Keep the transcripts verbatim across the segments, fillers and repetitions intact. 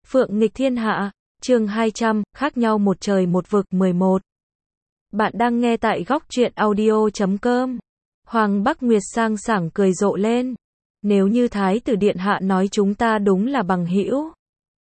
Phượng nghịch thiên hạ, chương hai trăm, khác nhau một trời một vực mười một. Bạn đang nghe tại góc truyện audio chấm com. Hoàng Bắc Nguyệt sang sảng cười rộ lên. Nếu như Thái tử điện hạ nói chúng ta đúng là bằng hữu,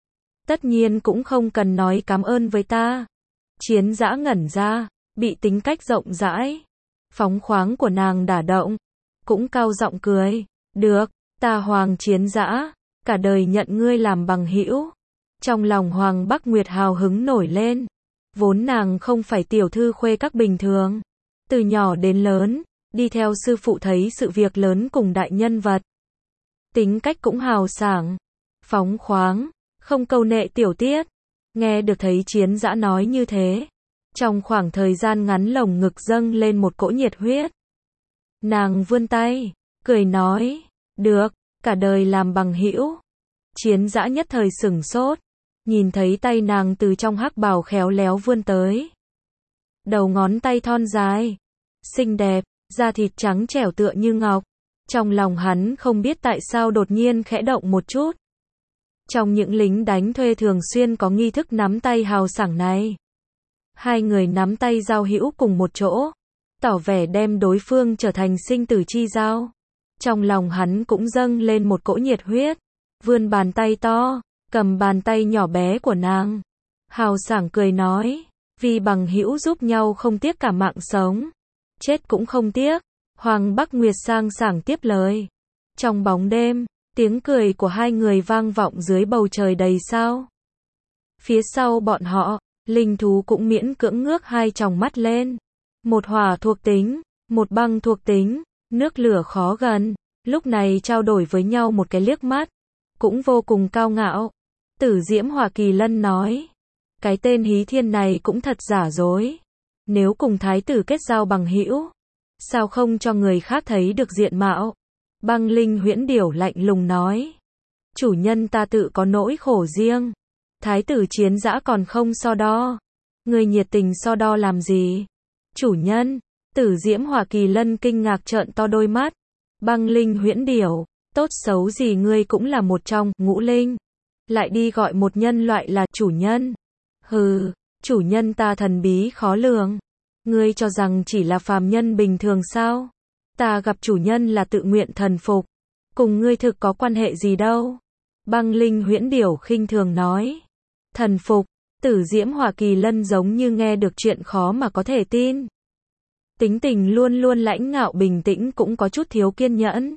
tất nhiên cũng không cần nói cảm ơn với ta. Chiến Dã ngẩn ra, bị tính cách rộng rãi, phóng khoáng của nàng đả động, cũng cao giọng cười. Được, ta Hoàng Chiến Dã, cả đời nhận ngươi làm bằng hữu. Trong lòng Hoàng Bắc Nguyệt hào hứng nổi lên. Vốn nàng không phải tiểu thư khuê các bình thường. Từ nhỏ đến lớn, đi theo sư phụ thấy sự việc lớn cùng đại nhân vật. Tính cách cũng hào sảng, phóng khoáng, không câu nệ tiểu tiết. Nghe được thấy Chiến Dã nói như thế, trong khoảng thời gian ngắn lồng ngực dâng lên một cỗ nhiệt huyết. Nàng vươn tay, cười nói, được, cả đời làm bằng hữu. Chiến Dã nhất thời sửng sốt, nhìn thấy tay nàng từ trong hắc bào khéo léo vươn tới. Đầu ngón tay thon dài, xinh đẹp, da thịt trắng trẻo tựa như ngọc. Trong lòng hắn không biết tại sao đột nhiên khẽ động một chút. Trong những lính đánh thuê thường xuyên có nghi thức nắm tay hào sảng này. Hai người nắm tay giao hữu cùng một chỗ, tỏ vẻ đem đối phương trở thành sinh tử chi giao. Trong lòng hắn cũng dâng lên một cỗ nhiệt huyết, vươn bàn tay to, cầm bàn tay nhỏ bé của nàng. Hào sảng cười nói, vì bằng hữu giúp nhau không tiếc cả mạng sống, chết cũng không tiếc. Hoàng Bắc Nguyệt sang sảng tiếp lời. Trong bóng đêm, tiếng cười của hai người vang vọng dưới bầu trời đầy sao. Phía sau bọn họ, linh thú cũng miễn cưỡng ngước hai tròng mắt lên. Một hỏa thuộc tính, một băng thuộc tính, nước lửa khó gần, lúc này trao đổi với nhau một cái liếc mắt, cũng vô cùng cao ngạo. Tử Diễm Hỏa Kỳ Lân nói, cái tên Hí Thiên này cũng thật giả dối. Nếu cùng thái tử kết giao bằng hữu, sao không cho người khác thấy được diện mạo? Băng Linh Huyễn Điểu lạnh lùng nói, chủ nhân ta tự có nỗi khổ riêng. Thái tử Chiến Dã còn không so đo, người nhiệt tình so đo làm gì? Chủ nhân, Tử Diễm Hỏa Kỳ Lân kinh ngạc trợn to đôi mắt. Băng Linh Huyễn Điểu, tốt xấu gì ngươi cũng là một trong ngũ linh, lại đi gọi một nhân loại là chủ nhân. Hừ, chủ nhân ta thần bí khó lường. Ngươi cho rằng chỉ là phàm nhân bình thường sao? Ta gặp chủ nhân là tự nguyện thần phục, cùng ngươi thực có quan hệ gì đâu. Băng Linh Huyễn Điểu khinh thường nói. Thần phục? Tử Diễm Hỏa Kỳ Lân giống như nghe được chuyện khó mà có thể tin. Tính tình luôn luôn lãnh ngạo bình tĩnh cũng có chút thiếu kiên nhẫn.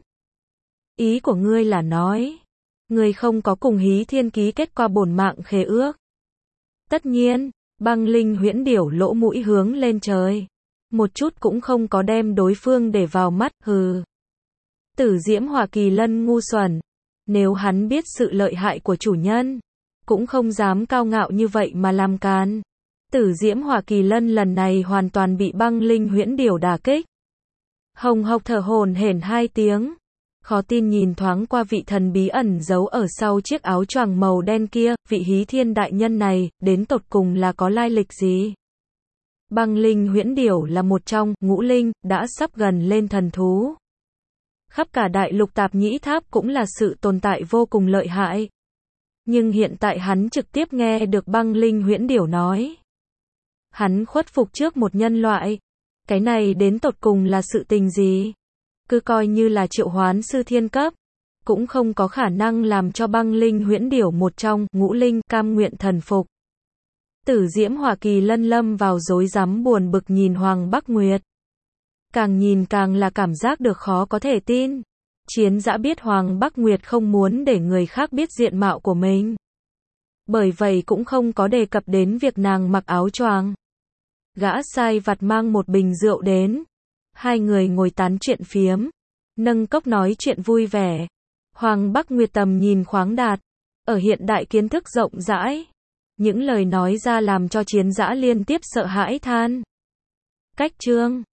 Ý của ngươi là nói, ngươi không có cùng Hí Thiên ký kết qua bổn mạng khế ước? Tất nhiên. Băng Linh Huyễn Điểu lỗ mũi hướng lên trời, một chút cũng không có đem đối phương để vào mắt. Hừ. Tử Diễm Hỏa Kỳ Lân ngu xuẩn, nếu hắn biết sự lợi hại của chủ nhân, cũng không dám cao ngạo như vậy mà làm càn. Tử Diễm Hỏa Kỳ Lân lần này hoàn toàn bị Băng Linh Huyễn Điểu đả kích. Hồng hộc thở hổn hển hai tiếng, khó tin nhìn thoáng qua vị thần bí ẩn giấu ở sau chiếc áo choàng màu đen kia. Vị Hí Thiên đại nhân này, đến tột cùng là có lai lịch gì? Băng Linh Huyễn Điểu là một trong ngũ linh, đã sắp gần lên thần thú. Khắp cả đại lục Tạp Nhĩ Tháp cũng là sự tồn tại vô cùng lợi hại. Nhưng hiện tại hắn trực tiếp nghe được Băng Linh Huyễn Điểu nói, hắn khuất phục trước một nhân loại. Cái này đến tột cùng là sự tình gì? Cứ coi như là triệu hoán sư thiên cấp, cũng không có khả năng làm cho Băng Linh Huyễn Điểu một trong ngũ linh cam nguyện thần phục. Tử Diễm Hỏa Kỳ Lân lâm vào rối rắm buồn bực nhìn Hoàng Bắc Nguyệt. Càng nhìn càng là cảm giác được khó có thể tin. Chiến Dã biết Hoàng Bắc Nguyệt không muốn để người khác biết diện mạo của mình, bởi vậy cũng không có đề cập đến việc nàng mặc áo choàng. Gã sai vặt mang một bình rượu đến. Hai người ngồi tán chuyện phiếm, nâng cốc nói chuyện vui vẻ. Hoàng Bắc Nguyệt tầm nhìn khoáng đạt, ở hiện đại kiến thức rộng rãi. Những lời nói ra làm cho Chiến Dã liên tiếp sợ hãi than. Cách chương